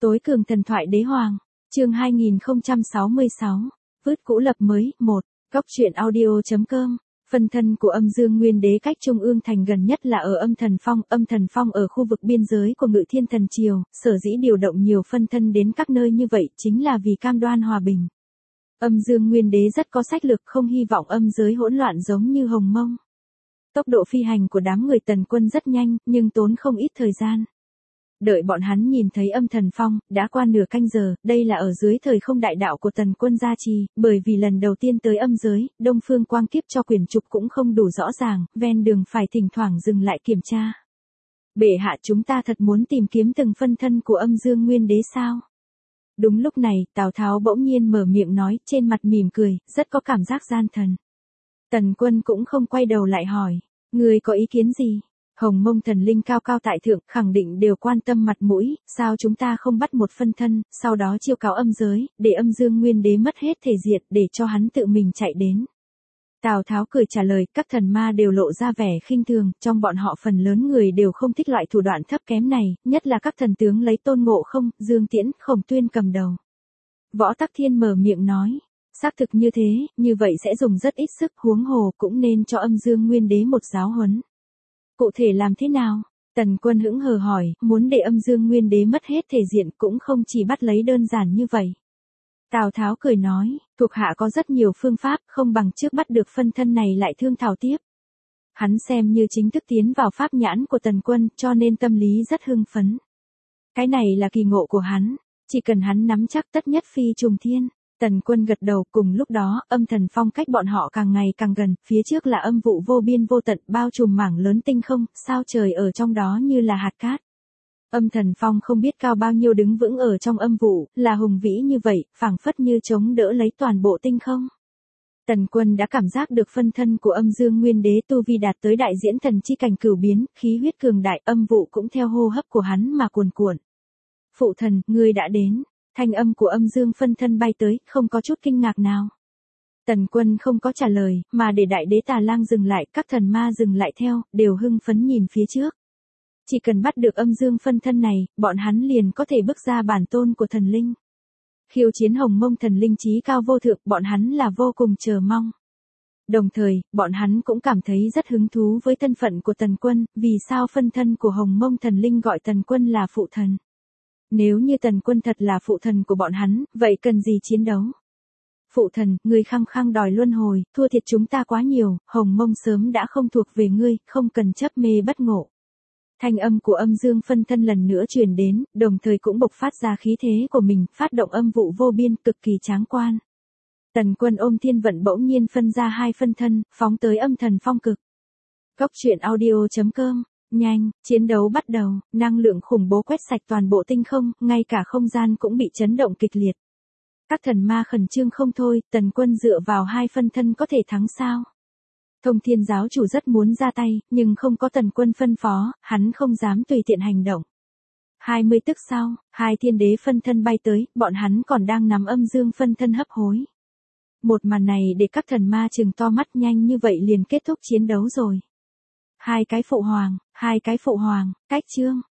Tối cường thần thoại đế hoàng, chương 2066, vứt cũ lập mới, 1, góc truyện audio.com. Phân thân của âm dương nguyên đế cách Trung ương thành gần nhất là ở âm thần phong ở khu vực biên giới của Ngự Thiên Thần Triều, sở dĩ điều động nhiều phân thân đến các nơi như vậy chính là vì cam đoan hòa bình. Âm dương nguyên đế rất có sách lược, không hy vọng âm giới hỗn loạn giống như Hồng Mông. Tốc độ phi hành của đám người Tần Quân rất nhanh, nhưng tốn không ít thời gian. Đợi bọn hắn nhìn thấy âm thần phong, đã qua nửa canh giờ, đây là ở dưới thời không đại đạo của Tần Quân gia trì, bởi vì lần đầu tiên tới âm giới, Đông Phương Quang Kiếp cho quyển trục cũng không đủ rõ ràng, ven đường phải thỉnh thoảng dừng lại kiểm tra. Bệ hạ, chúng ta thật muốn tìm kiếm từng phân thân của âm dương nguyên đế sao? Đúng lúc này, Tào Tháo bỗng nhiên mở miệng nói, trên mặt mỉm cười, rất có cảm giác gian thần. Tần Quân cũng không quay đầu lại hỏi, người có ý kiến gì? Hồng Mông thần linh cao cao tại thượng, khẳng định đều quan tâm mặt mũi, sao chúng ta không bắt một phân thân, sau đó chiêu cáo âm giới, để âm dương nguyên đế mất hết thể diện, để cho hắn tự mình chạy đến. Tào Tháo cười trả lời, các thần ma đều lộ ra vẻ khinh thường, trong bọn họ phần lớn người đều không thích loại thủ đoạn thấp kém này, nhất là các thần tướng lấy Tôn Ngộ Không, Dương Tiễn, Khổng Tuyên cầm đầu. Võ Tắc Thiên mở miệng nói, xác thực như thế, như vậy sẽ dùng rất ít sức, huống hồ cũng nên cho âm dương nguyên đế một giáo huấn. Cụ thể làm thế nào? Tần Quân hững hờ hỏi, muốn để âm dương nguyên đế mất hết thể diện cũng không chỉ bắt lấy đơn giản như vậy. Tào Tháo cười nói, thuộc hạ có rất nhiều phương pháp, không bằng trước bắt được phân thân này lại thương thảo tiếp. Hắn xem như chính thức tiến vào pháp nhãn của Tần Quân, cho nên tâm lý rất hưng phấn. Cái này là kỳ ngộ của hắn, chỉ cần hắn nắm chắc tất nhất phi trùng thiên. Tần Quân gật đầu, cùng lúc đó, âm thần phong cách bọn họ càng ngày càng gần, phía trước là âm vụ vô biên vô tận, bao trùm mảng lớn tinh không, sao trời ở trong đó như là hạt cát. Âm thần phong không biết cao bao nhiêu đứng vững ở trong âm vụ, là hùng vĩ như vậy, phảng phất như chống đỡ lấy toàn bộ tinh không. Tần Quân đã cảm giác được phân thân của âm dương nguyên đế tu vi đạt tới đại diễn thần chi cảnh cửu biến, khí huyết cường đại, âm vụ cũng theo hô hấp của hắn mà cuồn cuộn. Phụ thần, ngươi đã đến. Thanh âm của âm dương phân thân bay tới, không có chút kinh ngạc nào. Tần Quân không có trả lời, mà để đại đế Tà Lang dừng lại, các thần ma dừng lại theo, đều hưng phấn nhìn phía trước. Chỉ cần bắt được âm dương phân thân này, bọn hắn liền có thể bước ra bản tôn của thần linh. Khiêu chiến Hồng Mông thần linh chí cao vô thượng, bọn hắn là vô cùng chờ mong. Đồng thời, bọn hắn cũng cảm thấy rất hứng thú với thân phận của Tần Quân, vì sao phân thân của Hồng Mông thần linh gọi Tần Quân là phụ thần. Nếu như Tần Quân thật là phụ thần của bọn hắn, vậy cần gì chiến đấu? Phụ thần, ngươi khăng khăng đòi luân hồi, thua thiệt chúng ta quá nhiều, Hồng Mông sớm đã không thuộc về ngươi, không cần chấp mê bất ngộ. Thanh âm của âm dương phân thân lần nữa truyền đến, đồng thời cũng bộc phát ra khí thế của mình, phát động âm vụ vô biên, cực kỳ tráng quan. Tần Quân ôm thiên vận bỗng nhiên phân ra hai phân thân, phóng tới âm thần phong cực. Góc truyện audio.com. Nhanh, chiến đấu bắt đầu, năng lượng khủng bố quét sạch toàn bộ tinh không, ngay cả không gian cũng bị chấn động kịch liệt. Các thần ma khẩn trương không thôi, Tần Quân dựa vào hai phân thân có thể thắng sao? Thông Thiên giáo chủ rất muốn ra tay, nhưng không có Tần Quân phân phó, hắn không dám tùy tiện hành động. 20 tức sau, hai thiên đế phân thân bay tới, bọn hắn còn đang nắm âm dương phân thân hấp hối. Một màn này để các thần ma trừng to mắt, nhanh như vậy liền kết thúc chiến đấu rồi. Hai cái phụ hoàng, cách chương.